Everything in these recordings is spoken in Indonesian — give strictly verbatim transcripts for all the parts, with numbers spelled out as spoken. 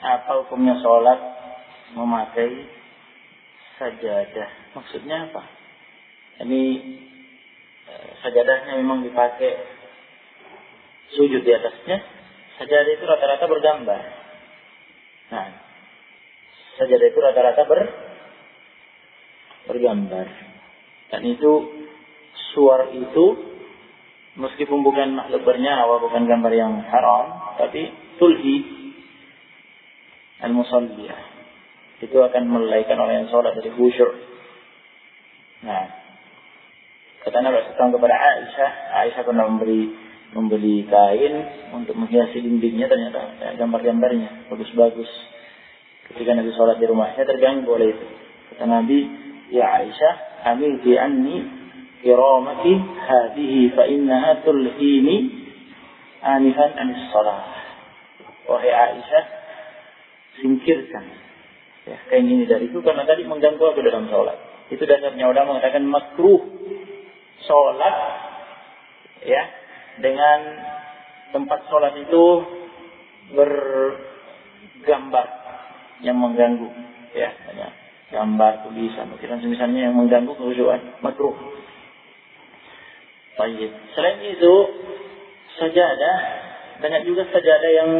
apa hukumnya sholat memakai sajadah? Maksudnya apa? Ini sajadahnya memang dipakai sujud di atasnya. Sajadah itu rata-rata bergambar. Nah, sajadah itu rata-rata ber bergambar. Dan itu suar itu meskipun bukan makhluk bernyawa, bukan gambar yang haram, tapi tulhi al-musalliyah. Itu akan melalaikan orang yang sholat dari khusyuk. Nah, kata Nabi sallallahu alaihi wasallam kepada Aisyah, Aisyah pernah memberi membeli kain untuk menghiasi dindingnya, ternyata ya, gambar-gambarnya bagus-bagus. Ketika Nabi sholat di rumahnya terganggu oleh itu. Kata Nabi, ya Aisyah, amilti anni kiramati hadihi fa innaha tulhini anifan anis sholat. Wahai Aisyah, singkirkan ya, kain ini dariku karena tadi mengganggu aku dalam sholat. Itu dasarnya ulama mengatakan makruh sholat ya dengan tempat sholat itu bergambar yang mengganggu ya, gambar, tulisan, tulisan misalnya yang mengganggu kekhusyuan, makruh. Baik. Selain itu sajadah, banyak juga sajadah yang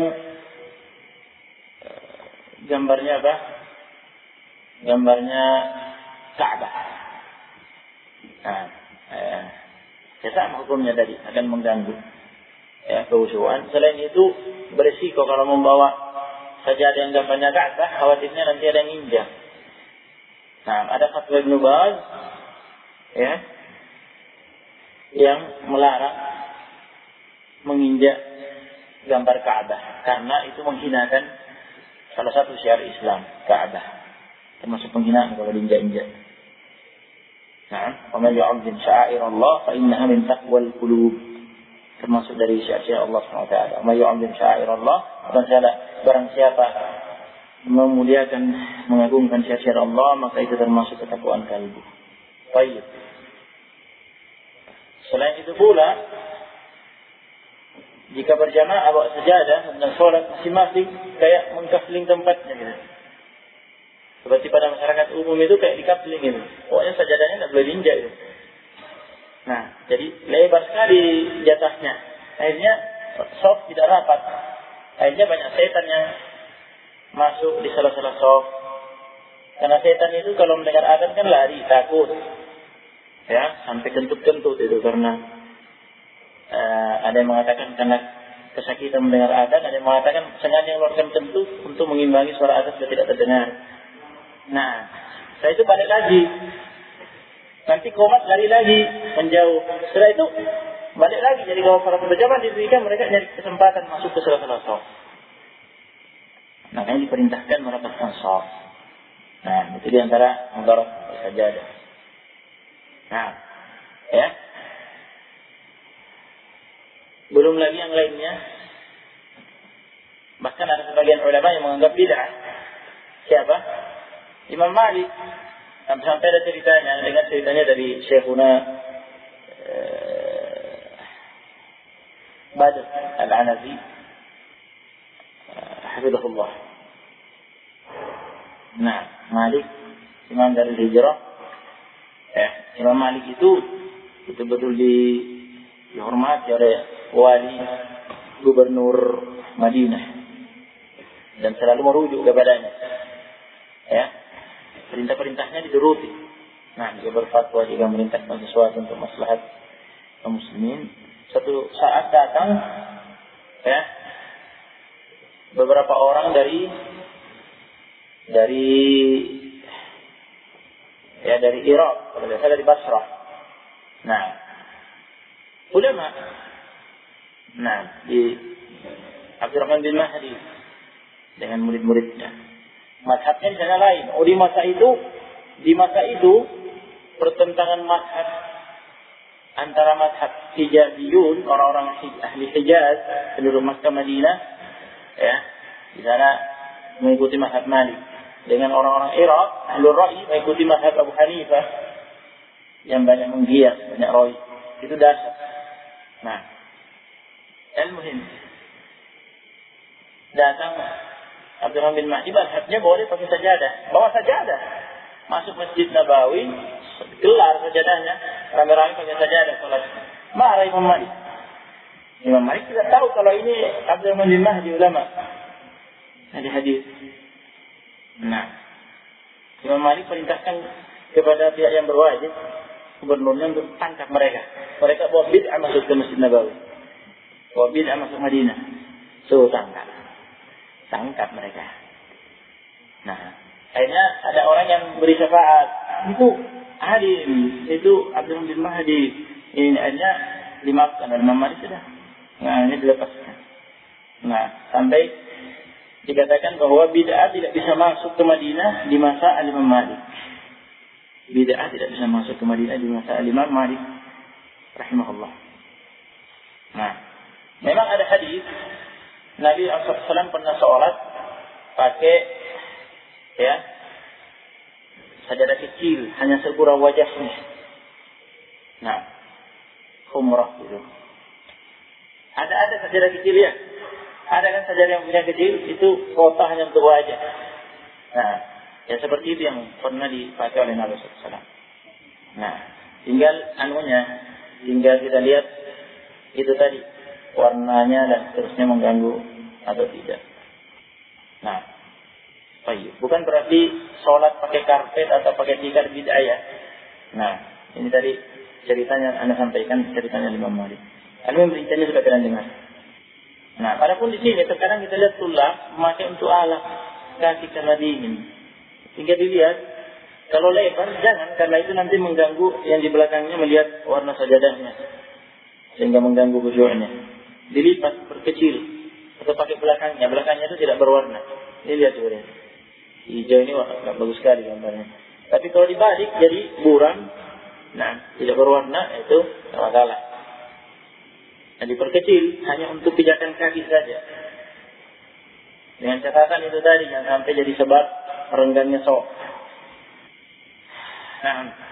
gambarnya apa? Gambarnya Ka'bah. Nah, eh, ya sama hukumnya tadi, akan mengganggu ya kekhusyuan. Selain itu berisiko kalau membawa sajadah yang gambarnya Ka'bah, khawatirnya nanti ada yang injak. Nah, ada fatwa Ibnu Baz ya yang melarang menginjak gambar Ka'bah karena itu menghinakan salah satu syiar Islam, Ka'bah. Termasuk penghinaan kalau diinjak-injak. Nah, "Wa man yu'azzim sya'airallah fa innaha min taqwal qulub." Termasuk dari syiar-syiar Allah Subhanahu wa taala. "Wa man yu'azzim sya'airallah", barang siapa memuliakan, mengagungkan syiar-syiar Allah, maka itu termasuk ketakwaan kalbu. Baik. Selain itu pula, jika berjamaah bawa sajadah dan sholat masing-masing kayak mengkafling tempatnya gitu. Seperti pada masyarakat umum itu kayak dikafling gitu. Pokoknya sajadahnya tidak boleh diinjak gitu. Nah, jadi lebar sekali jatahnya. Akhirnya soft tidak rapat. Akhirnya banyak setan yang masuk di salah-salah soft. Karena setan itu kalau mendengar adzan kan lari, takut. Ya, sampai kentut-kentut itu karena uh, ada yang mengatakan karena kesakitan mendengar adzan, ada yang mengatakan sengaja mengeluarkan kentut untuk mengimbangi suara adzan supaya tidak terdengar. Nah, setelah itu balik lagi. Nanti komat lari lagi menjauh. Setelah itu balik lagi. Jadi kalau para berjamaah diberikan mereka nyari kesempatan masuk ke salah-salah shaf. Makanya diperintahkan merapatkan shaf. Nah, itu diantara mudarat sajadah. Nah, ya. Belum lagi yang lainnya. Bahkan ada sebagian ulama yang menganggap bid'ah. Siapa? Imam Malik. Sampai ada ceritanya, dengar ceritanya dari Syekhuna uh, Badr Al-Anazi, uh, hafizahullah. Nah, Malik, Imam dari Hijrah. Eh, Imam Malik itu betul-betul di, dihormati oleh wali gubernur Madinah dan selalu merujuk kepadanya. Ya. Perintah-perintahnya dituruti. Nah, dia berfatwa jika merintahkan sesuatu untuk maslahat kaum muslimin. Suatu saat datang ya beberapa orang dari dari ya dari Irak, kalau tidak salah dari Basrah. Nah, ulama. Nah, di Abdurrahman bin Mahdi dengan murid-muridnya. Mazhabnya di sana lain. Oh, di masa itu, di masa itu pertentangan mazhab antara mazhab Hijaziyun, orang-orang ahli Hijaz, penduduk Makkah Madinah, ya, di sana mengikuti mazhab Malik, dengan orang-orang Irak, ahlul ra'i mengikuti mazhab Abu Hanifah, yang banyak menggias, banyak ra'i. Itu dasar. Nah, al-muhim datang Abdurrahman bin Mahdi madhabnya boleh pakai sajadah. Bawa sajadah. Masuk Masjid Nabawi, gelar sajadahnya, rame-rame pakai sajadah sholat. Marah Imam Malik. Imam Malik tidak tahu kalau ini Abdurrahman bin Mahdi ulama. Ada hadis. Nah, Imam Malik perintahkan kepada pihak yang berwajib, gubernurnya untuk tangkap mereka. Mereka bawa bid'ah masuk ke Masjid Nabawi. Bawa bid'ah masuk Madinah. Suruh tangkap. Tangkap mereka. Nah, akhirnya ada orang yang beri syafaat. Itu alim. Itu Abdurrahman bin Mahdi. Ini akhirnya dimaafkan oleh Imam Malik sudah. Nah, ini dilepaskan. Nah, sampai dikatakan bahwa bid'ah tidak bisa masuk ke Madinah di masa Imam Malik. Bid'ah tidak bisa masuk ke Madinah di masa Imam Malik rahimahullah. Nah, memang ada hadis Nabi shallallahu alaihi wasallam pernah sholat pakai ya sajadah kecil, hanya segura wajahnya. Nah, khumrah gitu. Ada ada sajadah kecil ya. Ada kan sajadah yang punya kecil itu kota hanya untuk wajah. Nah, ya seperti itu yang pernah dipakai oleh Nabi shallallahu alaihi wasallam. Nah, tinggal anunya, tinggal kita lihat itu tadi warnanya dan seterusnya mengganggu atau tidak. Nah, baik. Bukan berarti sholat pakai karpet atau pakai tikar bid'ah ya. Nah, ini tadi ceritanya Anda sampaikan ceritanya Imam Malik. Anda memberitahunya sudah kalian dengar. Nah, adapun di sini terkadang kita lihat tulak memakai untuk alat kaki karena dingin. Sehingga dilihat kalau lebar jangan, karena itu nanti mengganggu yang di belakangnya melihat warna sajadahnya. Sehingga mengganggu khusyuknya. Dilipat berkecil atau pakai belakangnya, belakangnya itu tidak berwarna. Ini lihat dulu ya. Hijau ini wah, nggak bagus sekali gambarnya. Tapi kalau dibalik jadi buram, nah tidak berwarna itu tidak masalah. Nah, diperkecil hanya untuk pijakan kaki saja. Dengan catatan itu tadi jangan sampai jadi sebab renggangnya sok. Nah,